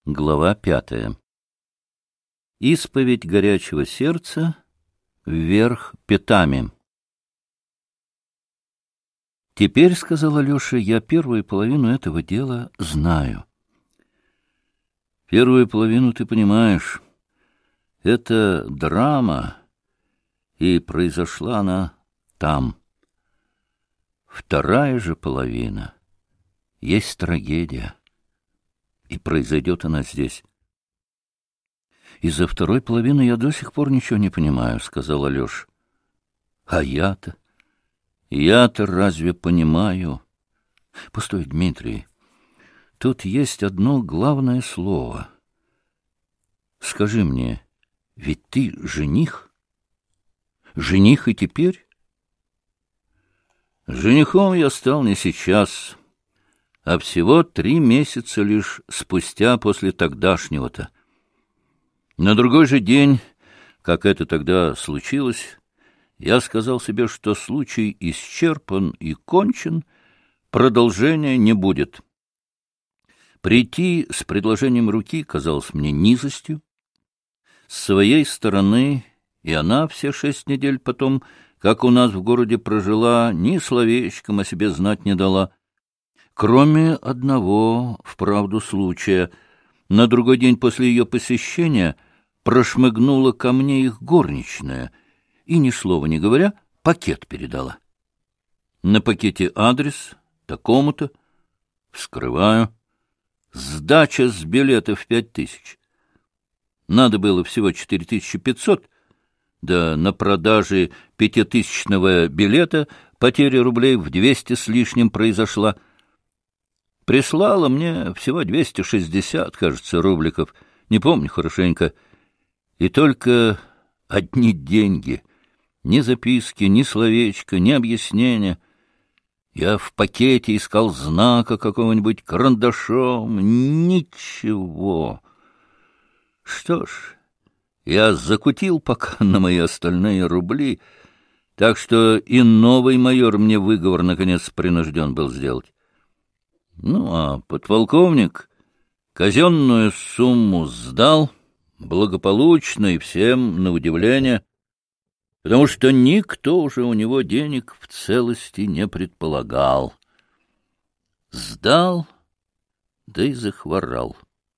Глава 5. Исповедь горячего сердца вверх пятами. «Теперь, — сказал Алеша, — я первую половину этого дела знаю». «Первую половину ты понимаешь. Это драма, и произошла она там. Вторая же половина есть трагедия, и произойдет она здесь». «Из-за второй половины я до сих пор ничего не понимаю, — сказал Алеша. — А я-то разве понимаю? Постой, Дмитрий, тут есть одно главное слово. Скажи мне, ведь ты жених? Жених и теперь?» «Женихом я стал не сейчас, а всего 3 месяца лишь спустя после тогдашнего-то. На другой же день, как это тогда случилось, я сказал себе, что случай исчерпан и кончен, продолжения не будет. Прийти с предложением руки казалось мне низостью. С своей стороны и она все 6 недель потом, как у нас в городе прожила, ни словечком о себе знать не дала. Кроме одного, вправду, случая. На другой день после ее посещения прошмыгнула ко мне их горничная и, ни слова не говоря, пакет передала. На пакете адрес такому-то. Вскрываю. Сдача с билетов 5000. Надо было всего 4500, да на продаже 5000-го билета потеря рублей в 200 с лишним произошла. Прислала мне всего 260, кажется, рубликов, не помню хорошенько. И только одни деньги, ни записки, ни словечка, ни объяснения. Я в пакете искал знака какого-нибудь карандашом, ничего. Что ж, я закутил пока на мои остальные рубли, так что и новый майор мне выговор, наконец, принужден был сделать. Ну, а подполковник казенную сумму сдал, благополучно и всем на удивление, потому что никто уже у него денег в целости не предполагал. Сдал, да и захворал.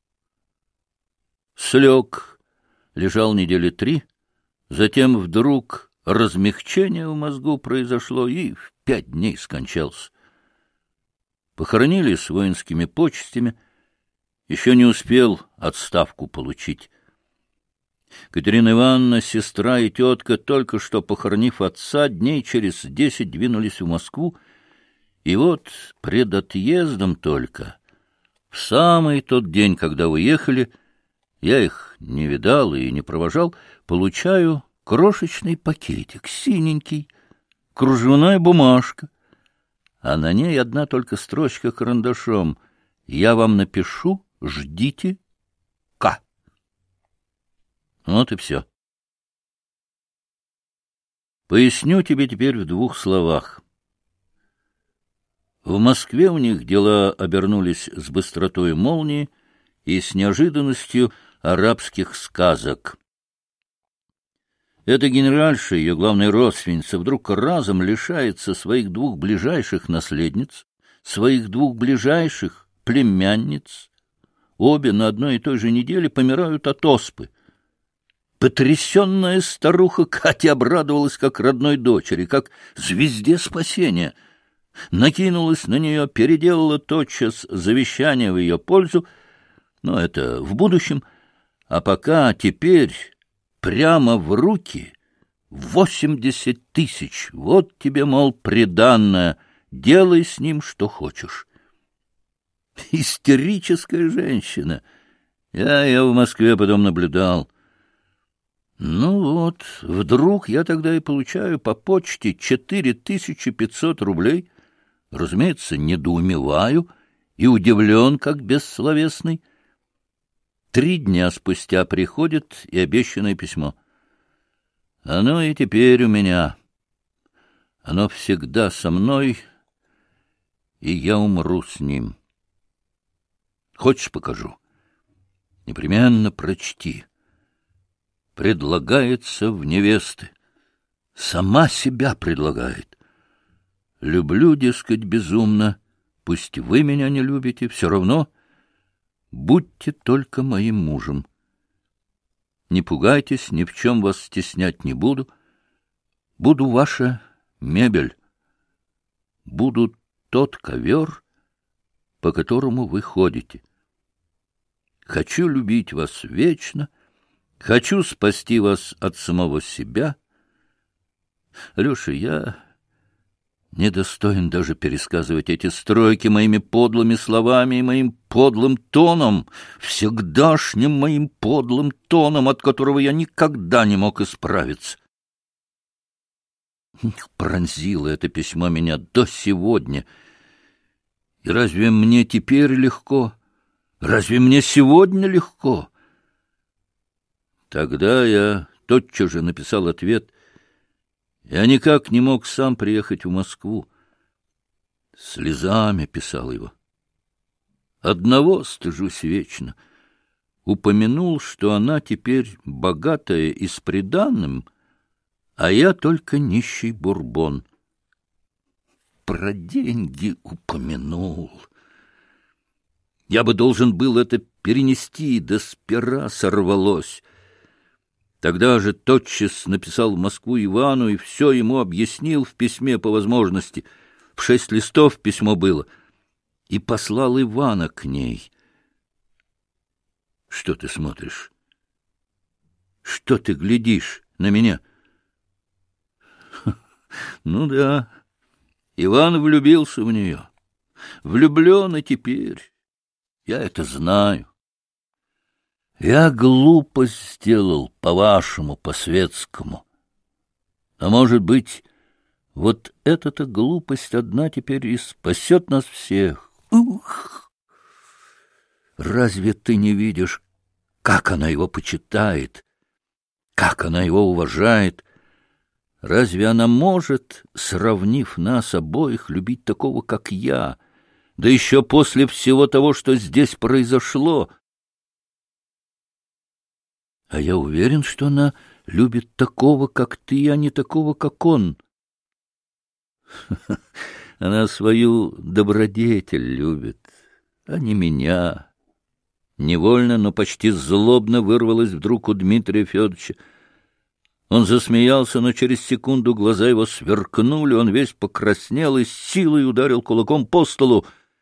Слег, лежал 3 недели, затем вдруг размягчение в мозгу произошло и в 5 дней скончался. Похоронили с воинскими почестями, еще не успел отставку получить. Катерина Ивановна, сестра и тетка, только что похоронив отца, дней через 10 двинулись в Москву, и вот пред отъездом только, в самый тот день, когда уехали, я их не видал и не провожал, получаю крошечный пакетик, синенький, кружевная бумажка, а на ней одна только строчка карандашом: «Я вам напишу, ждите К». Вот и все. Поясню тебе теперь в 2 словах. В Москве у них дела обернулись с быстротой молнии и с неожиданностью арабских сказок. Эта генеральша, ее главная родственница, вдруг разом лишается своих 2 ближайших наследниц, своих 2 ближайших племянниц. Обе на одной и той же неделе помирают от оспы. Потрясенная старуха Катя обрадовалась как родной дочери, как звезде спасения. Накинулась на нее, переделала тотчас завещание в ее пользу, но это в будущем, а пока теперь прямо в руки 80 000. Вот тебе, мол, приданное, делай с ним что хочешь. Истерическая женщина. Я ее в Москве потом наблюдал. Ну вот, вдруг я тогда и получаю по почте 4500 рублей. Разумеется, недоумеваю и удивлен, как бессловесный. 3 дня спустя приходит и обещанное письмо. Оно и теперь у меня. Оно всегда со мной, и я умру с ним. Хочешь, покажу? Непременно прочти. Предлагается в невесты. Сама себя предлагает. Люблю, дескать, безумно. Пусть вы меня не любите, все равно будьте только моим мужем. Не пугайтесь, ни в чем вас стеснять не буду. Буду ваша мебель. Буду тот ковер, по которому вы ходите. Хочу любить вас вечно, хочу спасти вас от самого себя. Алеша, я недостоин даже пересказывать эти строки моими подлыми словами и моим подлым тоном, всегдашним моим подлым тоном, от которого я никогда не мог исправиться. Пронзило это письмо меня до сегодня. И разве мне теперь легко? Разве мне сегодня легко? Тогда я тотчас же написал ответ. Я никак не мог сам приехать в Москву. Слезами писал его. Одного стыжусь вечно. Упомянул, что она теперь богатая и с приданым, а я только нищий бурбон. Про деньги упомянул. Я бы должен был это перенести, да с пера сорвалось. Тогда же тотчас написал в Москву Ивану и все ему объяснил в письме по возможности. В 6 листов письмо было. И послал Ивана к ней. Что ты смотришь? Что ты глядишь на меня? Ну да, Иван влюбился в нее. Влюблен и теперь. Я это знаю. Я глупость сделал, по-вашему, по-светскому. А может быть, вот эта-то глупость одна теперь и спасет нас всех. Ух! Разве ты не видишь, как она его почитает, как она его уважает? Разве она может, сравнив нас обоих, любить такого, как я, да еще после всего того, что здесь произошло? А я уверен, что она любит такого, как ты, а не такого, как он. Она свою добродетель любит, а не меня. Невольно, но почти злобно вырвалось вдруг у Дмитрия Федоровича. Он засмеялся, но через секунду глаза его сверкнули, он весь покраснел и с силой ударил кулаком по столу.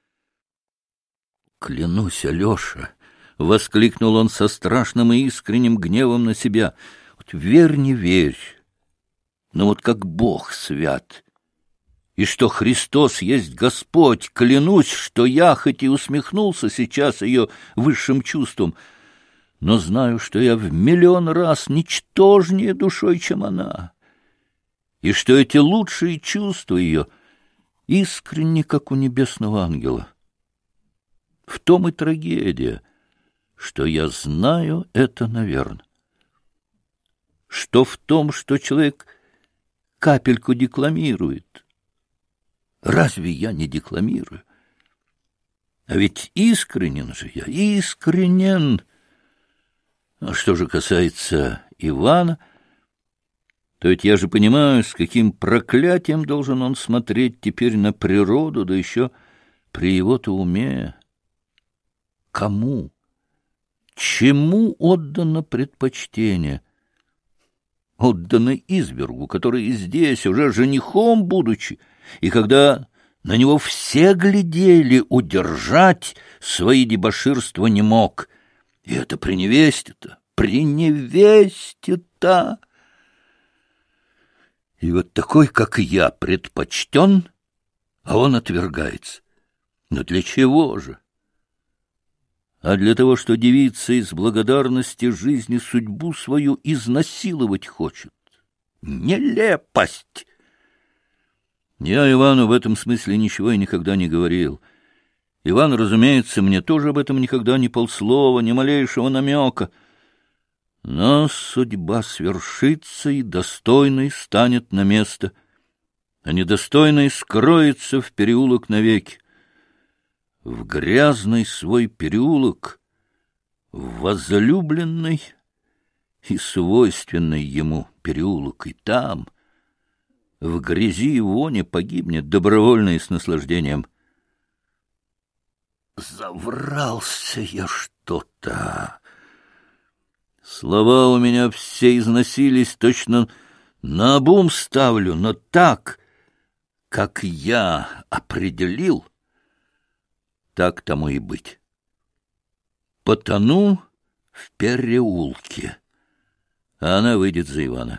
«Клянусь, Алеша!» — воскликнул он со страшным и искренним гневом на себя. «Вот верь, не верь, но вот как Бог свят, и что Христос есть Господь, клянусь, что я, хоть и усмехнулся сейчас ее высшим чувством, но знаю, что я в миллион раз ничтожнее душой, чем она, и что эти лучшие чувства ее искренни, как у небесного ангела. В том и трагедия, что я знаю это, наверное. Что в том, что человек капельку декламирует. Разве я не декламирую? А ведь искренен же я, искренен. А что же касается Ивана, то ведь я же понимаю, с каким проклятием должен он смотреть теперь на природу, да еще при его-то уме. Кому? Чему отдано предпочтение? Отдано извергу, который и здесь, уже женихом будучи, и когда на него все глядели, удержать свои дебоширства не мог. И это при невесте-то, при невесте-то! И вот такой, как я, предпочтен, а он отвергается. Но для чего же? А для того, что девица из благодарности жизни судьбу свою изнасиловать хочет. Нелепость! Я Ивану в этом смысле ничего и никогда не говорил. Иван, разумеется, мне тоже об этом никогда ни полслова, ни малейшего намека. Но судьба свершится, и достойный станет на место, а недостойный скроется в переулок навеки. В грязный свой переулок, в возлюбленный и свойственный ему переулок, и там, в грязи и воне, погибнет добровольно и с наслаждением. Заврался я что-то. Слова у меня все износились, точно наобум ставлю, но так, как я определил, так тому и быть. Потону в переулке, а она выйдет за Ивана.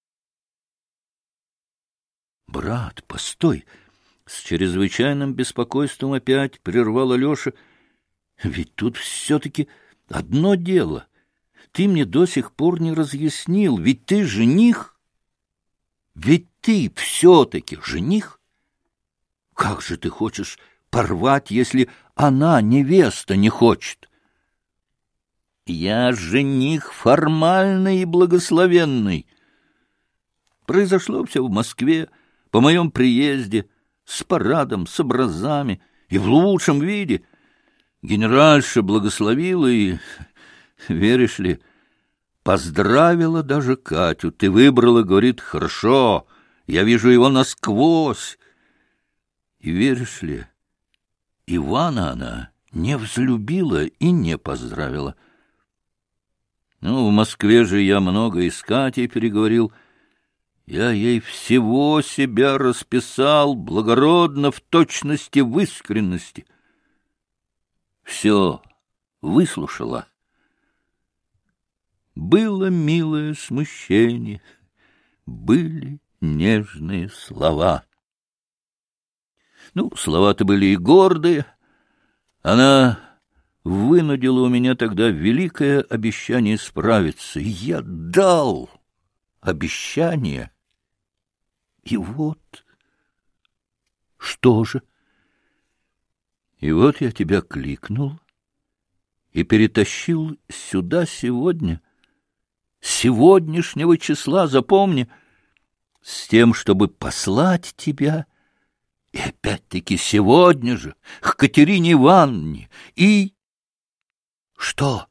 Брат, постой! С чрезвычайным беспокойством опять прервал Алеша. Ведь тут все-таки одно дело. Ты мне до сих пор не разъяснил, ведь ты жених. Ведь ты все-таки жених. Как же ты хочешь порвать, если она, невеста, не хочет? Я жених формальный и благословенный. Произошло все в Москве, по моем приезде, с парадом, с образами и в лучшем виде. Генеральша благословила и, веришь ли, поздравила даже Катю. Ты выбрала, говорит, хорошо, я вижу его насквозь. И, веришь ли, Ивана она не взлюбила и не поздравила. Ну, в Москве же я много и с Катей переговорил. Я ей всего себя расписал, благородно, в точности, в искренности. Все выслушала. Было милое смущение, были нежные слова. Ну, слова-то были и гордые. Она вынудила у меня тогда великое обещание справиться. И я дал обещание. И вот, что же? И вот я тебя кликнул и перетащил сюда сегодня, сегодняшнего числа, запомни, с тем, чтобы послать тебя, и опять-таки сегодня же, к Катерине Ивановне, и... Что?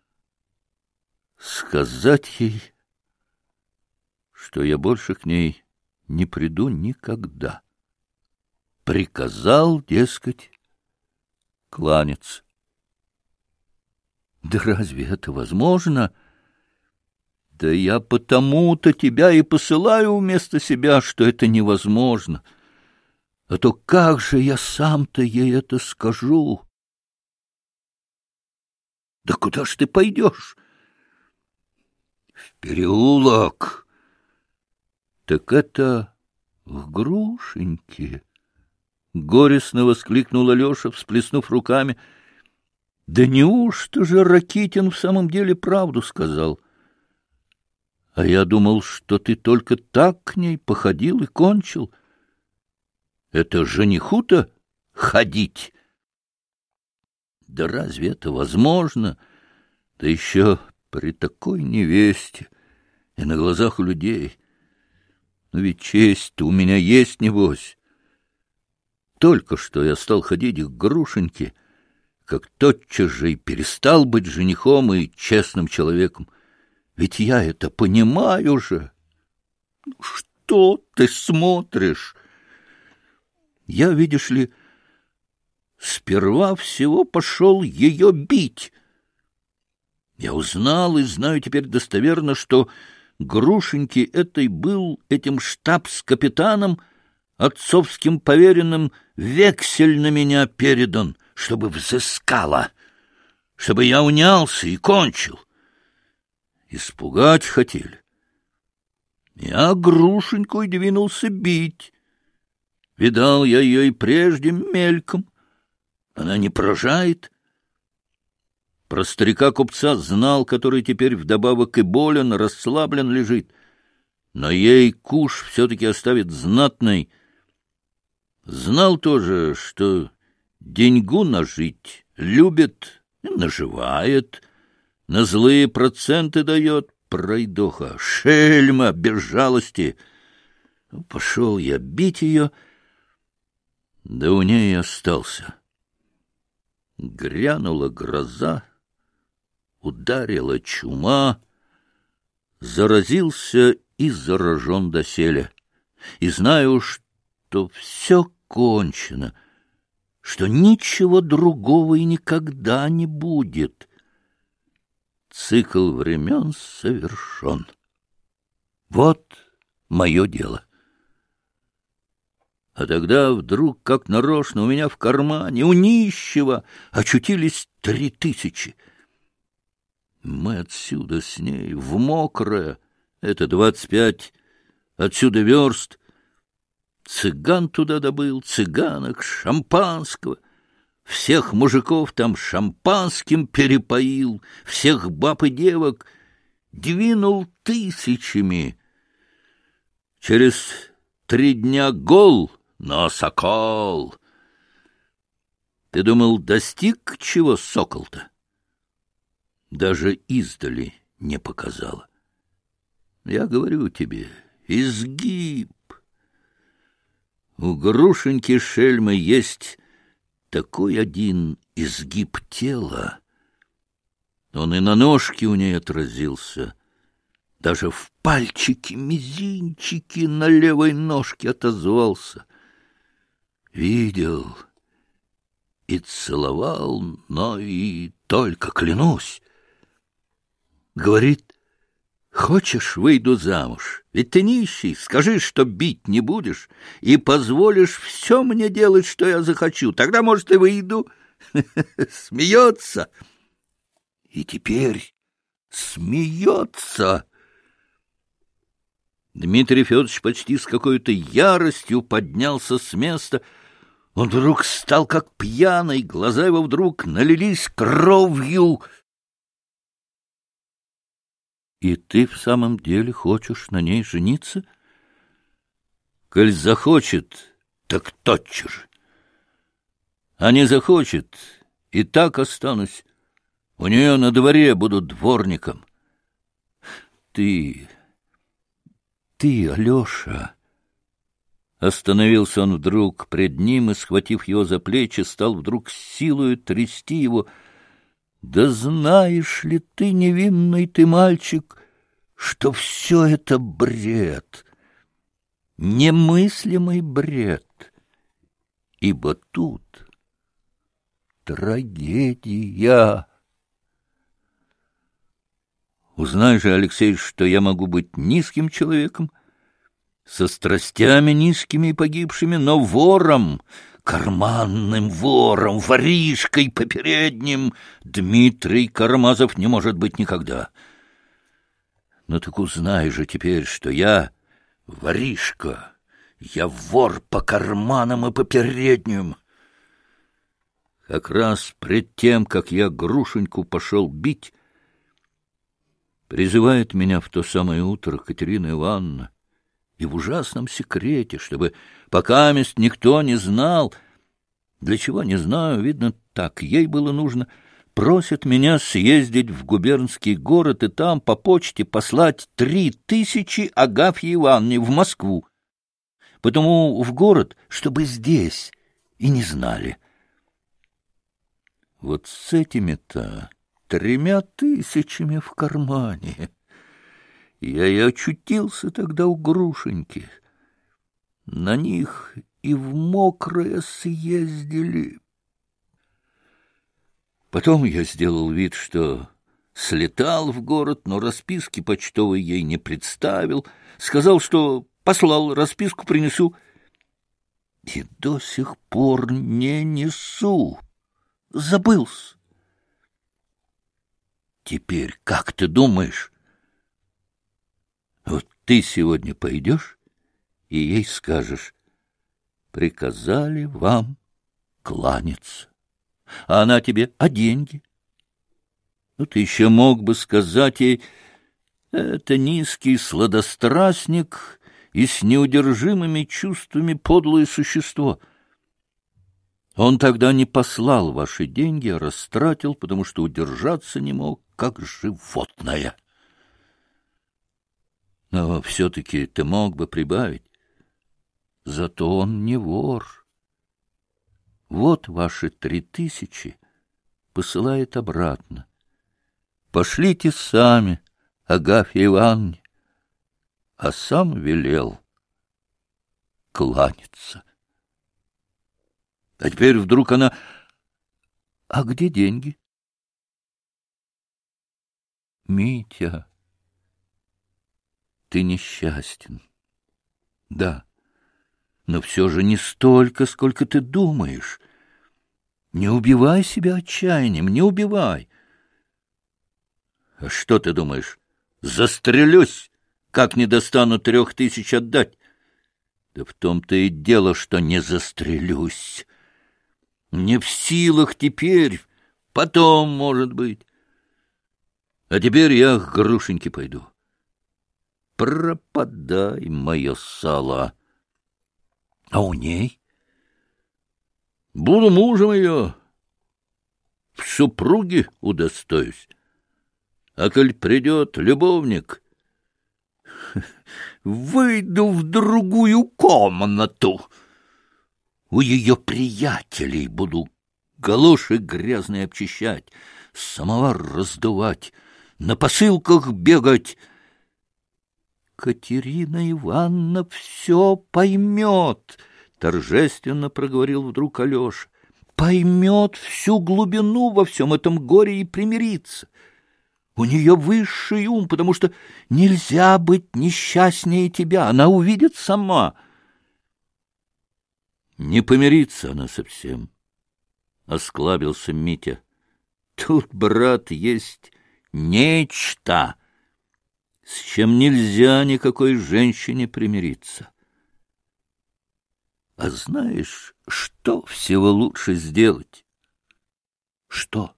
Сказать ей, что я больше к ней не приду никогда. Приказал, дескать, кланяться. Да разве это возможно? Да я потому-то тебя и посылаю вместо себя, что это невозможно. А то как же я сам-то ей это скажу? Да куда ж ты пойдешь? В переулок. Так это в Грушеньке. Горестно воскликнул Алеша, всплеснув руками. Да неужто же Ракитин в самом деле правду сказал? А я думал, что ты только так к ней походил и кончил. Это жениху-то ходить? Да разве это возможно? Да еще при такой невесте и на глазах у людей. Но ведь честь-то у меня есть, небось. Только что я стал ходить к Грушеньке, как тотчас же и перестал быть женихом и честным человеком. Ведь я это понимаю же. Что ты смотришь? Я, видишь ли, сперва всего пошел ее бить. Я узнал и знаю теперь достоверно, что Грушеньке этой был этим штабс-капитаном, отцовским поверенным, вексель на меня передан, чтобы взыскала, чтобы я унялся и кончил. Испугать хотели. Я Грушеньку и двинулся бить. Видал я ее и прежде мельком. Она не поражает. Про старика-купца знал, который теперь вдобавок и болен, расслаблен лежит. Но ей куш все-таки оставит знатный. Знал тоже, что деньгу нажить любит, наживает, на злые проценты дает. Пройдоха, шельма, без жалости. Пошел я бить ее, да у ней остался. Грянула гроза, ударила чума, заразился и заражен доселе. И знаю, что все кончено, что ничего другого и никогда не будет. Цикл времен совершен. Вот мое дело. А тогда вдруг, как нарочно, у меня в кармане, у нищего, очутились 3000. Мы отсюда с ней в мокрое, это 25, отсюда верст. Цыган туда добыл, цыганок, шампанского. Всех мужиков там шампанским перепоил, всех баб и девок двинул 1000. Через 3 дня гол, но сокол. Ты думал, достиг чего сокол-то? Даже издали не показала. Я говорю тебе, изгиб. У Грушеньки шельмы есть такой один изгиб тела. Он и на ножке у ней отразился, даже в пальчики-мизинчики на левой ножке отозвался. Видел и целовал, но и только, клянусь. Говорит, хочешь, выйду замуж? Ведь ты нищий, скажи, что бить не будешь, и позволишь все мне делать, что я захочу. Тогда, может, и выйду. Смеется. И теперь смеется. Дмитрий Федорович почти с какой-то яростью поднялся с места. Он вдруг стал как пьяный, глаза его вдруг налились кровью. И ты в самом деле хочешь на ней жениться? Коль захочет, так тотчас же. А не захочет, и так останусь. У нее на дворе буду дворником. Ты, Алеша... Остановился он вдруг пред ним и, схватив его за плечи, стал вдруг силою трясти его. Да знаешь ли ты, невинный ты мальчик, что все это бред, немыслимый бред, ибо тут трагедия. Узнай же, Алексей, что я могу быть низким человеком, со страстями низкими и погибшими, но вором, карманным вором, воришкой попередним Дмитрий Карамазов не может быть никогда. Ну так узнай же теперь, что я воришка, я вор по карманам и по передним. Как раз пред тем, как я Грушеньку пошел бить, призывает меня в то самое утро Катерина Ивановна, и в ужасном секрете, чтобы покамест никто не знал, для чего не знаю, видно, так ей было нужно, просит меня съездить в губернский город и там по почте послать 3000 Агафье Ивановне в Москву, потому в город, чтобы здесь и не знали. Вот с этими-то 3000 в кармане я и очутился тогда у Грушеньки. На них и в мокрое съездили. Потом я сделал вид, что слетал в город, но расписки почтовой ей не представил. Сказал, что послал, расписку принесу. И до сих пор не несу. Забылся. Теперь как ты думаешь? Вот ты сегодня пойдешь и ей скажешь: приказали вам кланяться. А она тебе: а деньги? Ну, ты еще мог бы сказать ей: это низкий сладострастник и с неудержимыми чувствами подлое существо. Он тогда не послал ваши деньги, а растратил, потому что удержаться не мог, как животное. Но все-таки ты мог бы прибавить: зато он не вор. Вот ваши 3000 посылает обратно. пошлите сами Агафье Ивановне, а сам велел кланяться. А теперь вдруг она... А где деньги? Митя, ты несчастен. Да, но все же не столько, сколько ты думаешь. Не убивай себя отчаянием, не убивай. А что ты думаешь? Застрелюсь, как не достану 3000 отдать? Да в том-то и дело, что не застрелюсь. Не в силах теперь, потом, может быть. А теперь я к Грушеньке пойду. Пропадай, мое сало. А у ней? Буду мужем ее, в супруге удостоюсь. А коль придет любовник, выйду в другую комнату. У ее приятелей буду галоши грязные обчищать, самовар раздувать, на посылках бегать. Катерина Ивановна все поймет, — торжественно проговорил вдруг Алеша. Поймет всю глубину во всем этом горе и примирится. У нее высший ум, потому что нельзя быть несчастнее тебя. Она увидит сама. Не помирится она совсем, — осклабился Митя. Тут, брат, есть нечто, с чем нельзя никакой женщине примириться. А знаешь, что всего лучше сделать? Что?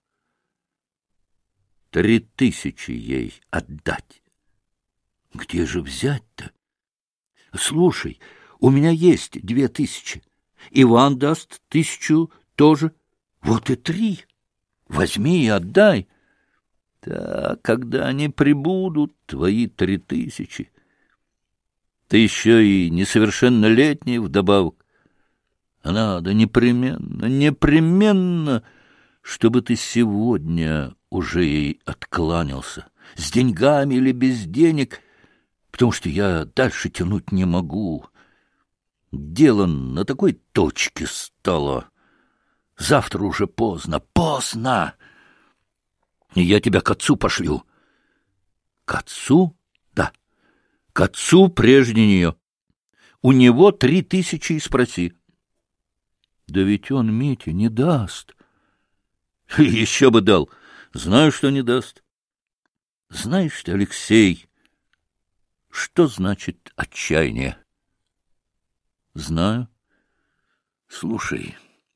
3000 ей отдать. Где же взять-то? Слушай, у меня есть 2000. Иван даст 1000 тоже. Вот и 3. Возьми и отдай. Да, когда они прибудут, твои 3000. Ты еще и несовершеннолетний вдобавок. А надо непременно, чтобы ты сегодня уже ей откланялся. С деньгами или без денег, потому что я дальше тянуть не могу. Дело на такой точке стало. Завтра уже поздно, поздно. И я тебя к отцу пошлю. К отцу? Да, к отцу прежде нее. У него 3000 и спроси. Да ведь он, Митя, не даст. Еще бы дал. Знаю, что не даст. Знаешь ты, Алексей, что значит отчаяние? Знаю. Слушай,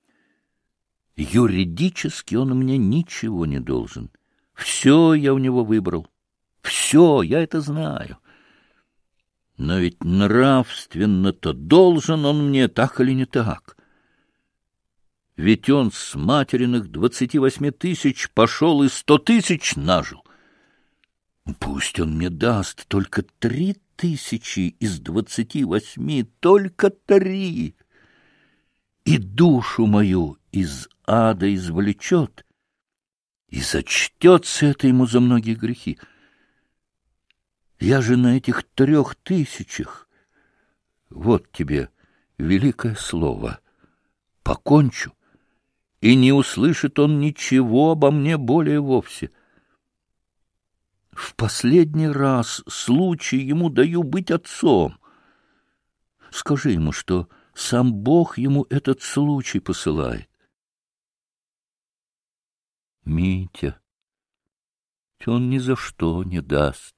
юридически он мне ничего не должен. Все я у него выбрал. Все, я это знаю. Но ведь нравственно-то должен он мне, так или не так. Ведь он с материных 28 000 пошел и 100 000 нажил. Пусть он мне даст только 3000 из 28, только 3. И душу мою из ада извлечет, и зачтется это ему за многие грехи. Я же на этих 3000, вот тебе великое слово, покончу, и не услышит он ничего обо мне более вовсе. В последний раз случай ему даю быть отцом. Скажи ему, что сам Бог ему этот случай посылает. Митя, он ни за что не даст.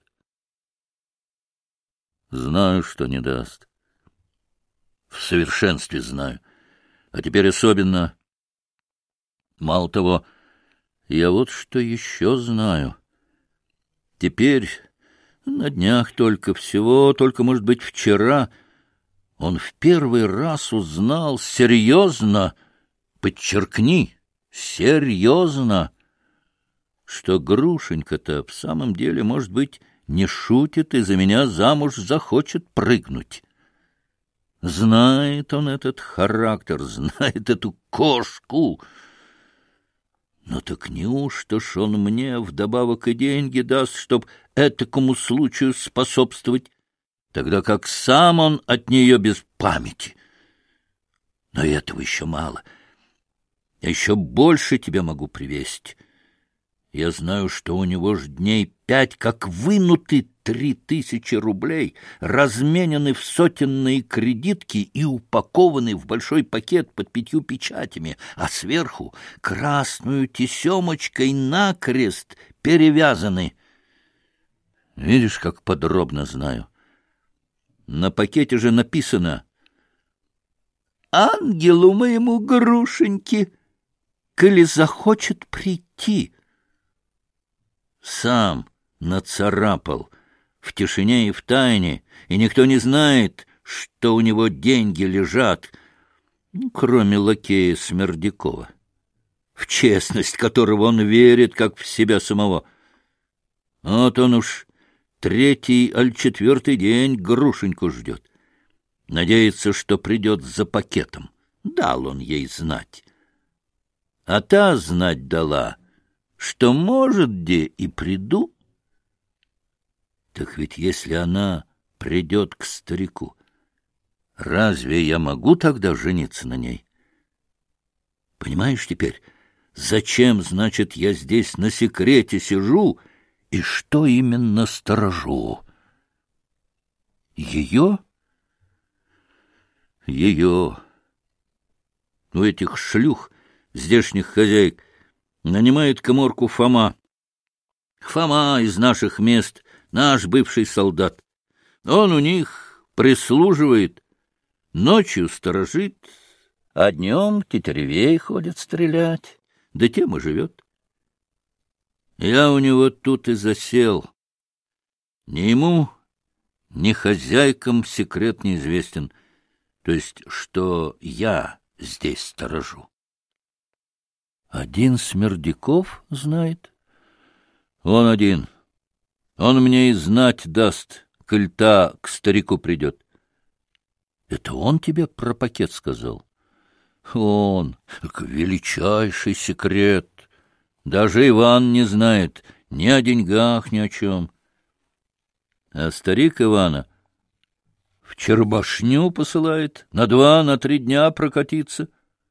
Знаю, что не даст. В совершенстве знаю. А теперь особенно. Мало того, я вот что еще знаю. Теперь, на днях только, может быть, вчера, он в первый раз узнал серьезно, подчеркни, серьезно, что Грушенька-то в самом деле, может быть, не шутит и за меня замуж захочет прыгнуть. Знает он этот характер, знает эту кошку. Ну так неужто ж он мне вдобавок и деньги даст, чтоб этакому случаю способствовать, тогда как сам он от нее без памяти? Но этого еще мало. Я еще больше тебя могу привезть. Я знаю, что у него ж дней 5, как вынуты 3000 рублей, разменены в сотенные кредитки и упакованы в большой пакет под 5 печатями, а сверху красную тесемочкой накрест перевязаны. Видишь, как подробно знаю. На пакете же написано: «Ангелу моему Грушеньке, коли захочет прийти». Сам нацарапал в тишине и в тайне, и никто не знает, что у него деньги лежат, кроме лакея Смердякова, в честность которого он верит, как в себя самого. Вот он уж 3-й аль 4-й день Грушеньку ждет. Надеется, что придет за пакетом. Дал он ей знать. А та знать дала, что, может, где и приду. Так ведь если она придет к старику, разве я могу тогда жениться на ней? Понимаешь теперь, зачем, значит, я здесь на секрете сижу и что именно сторожу? Ее? Ее. У этих шлюх, здешних хозяек, нанимает каморку Фома. Фома из наших мест, наш бывший солдат. Он у них прислуживает, ночью сторожит, а днем тетеревей ходит стрелять, да тем и живет. Я у него тут и засел. Ни ему, ни хозяйкам секрет неизвестен, то есть, что я здесь сторожу. Один Смердяков знает? Он один. Он мне и знать даст, коль та к старику придет. Это он тебе про пакет сказал? Он. Величайший секрет. Даже Иван не знает ни о деньгах, ни о чем. А старик Ивана в Чербашню посылает на 2-3 дня прокатиться.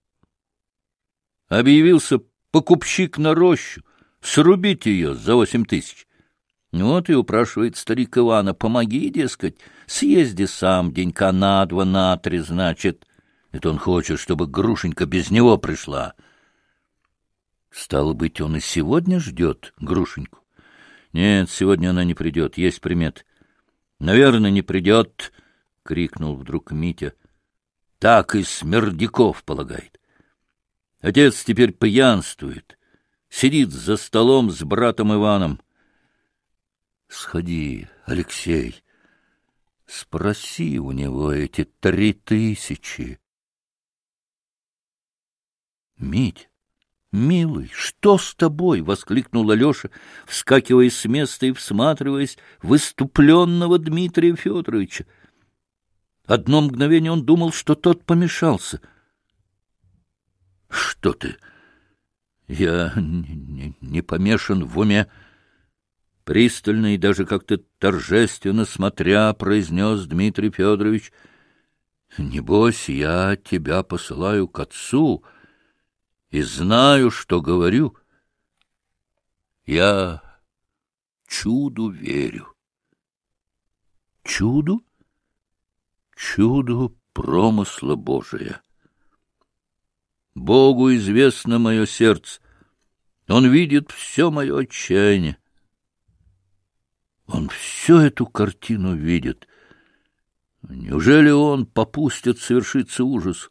Объявился покупщик на рощу, срубить ее за 8000. Вот и упрашивает старик Ивана: помоги, дескать, съезди сам денька на 2, на 3, значит. Это он хочет, чтобы Грушенька без него пришла. Стало быть, он и сегодня ждет Грушеньку? Нет, сегодня она не придет, есть примет. Наверное, не придет, — крикнул вдруг Митя. Так и Смердяков полагает. Отец теперь пьянствует, сидит за столом с братом Иваном. Сходи, Алексей, спроси у него эти 3000. Мить, милый, что с тобой? — воскликнул Алеша, вскакивая с места и всматриваясь в исступленного Дмитрия Федоровича. Одно мгновение он думал, что тот помешался. — Что ты? Я не помешан в уме. Пристально и даже как-то торжественно смотря, произнес Дмитрий Федорович: — Небось, я тебя посылаю к отцу и знаю, что говорю. Я чуду верю. Чуду? Чуду промысла Божия. Богу известно мое сердце. Он видит все мое отчаяние. Он всю эту картину видит. Неужели он попустит совершиться ужас?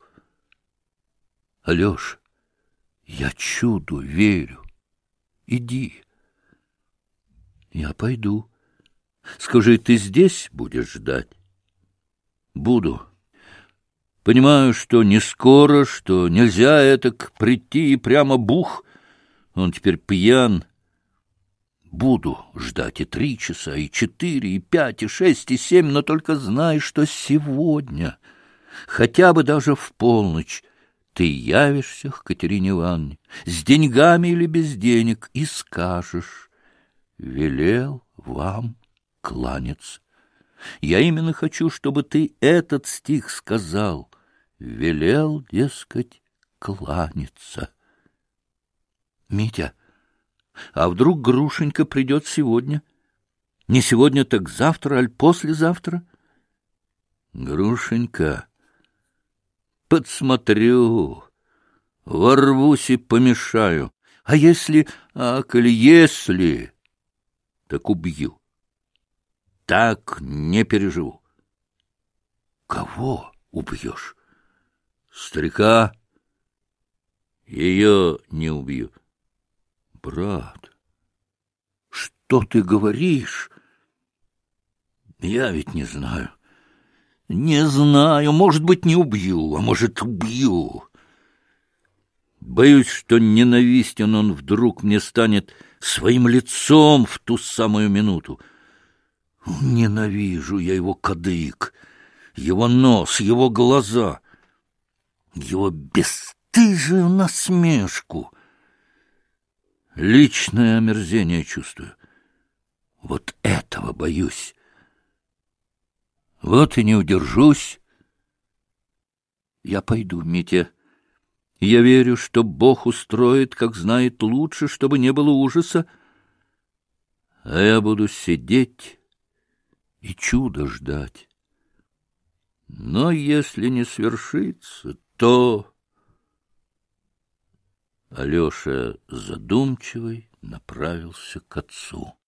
Алеш, я чуду верю. Иди. Я пойду. Скажи, ты здесь будешь ждать? Буду. Понимаю, что не скоро, что нельзя этак прийти и прямо бух. Он теперь пьян. Буду ждать и 3 часа, и 4, и 5, и 6, и 7, но только знай, что сегодня, хотя бы даже в полночь, ты явишься к Катерине Ивановне, с деньгами или без денег, и скажешь: велел вам кланяться. Я именно хочу, чтобы ты этот стих сказал: велел, дескать, кланяться. Митя, а вдруг Грушенька придет сегодня? Не сегодня, так завтра, аль послезавтра? Грушенька, подсмотрю, ворвусь и помешаю. А если, коли если, так убью. Так не переживу. Кого убьешь? Старика. Ее не убью. Брат, что ты говоришь? Я ведь не знаю. Не знаю, может быть, не убью, а может, убью. Боюсь, что ненавистен он вдруг мне станет своим лицом в ту самую минуту. Ненавижу я его кадык, его нос, его глаза, его бесстыжую насмешку. Личное омерзение чувствую. Вот этого боюсь. Вот и не удержусь. Я пойду, Митя. Я верю, что Бог устроит, как знает лучше, чтобы не было ужаса. А я буду сидеть и чудо ждать. Но если не свершится, то... Алеша задумчивый направился к отцу.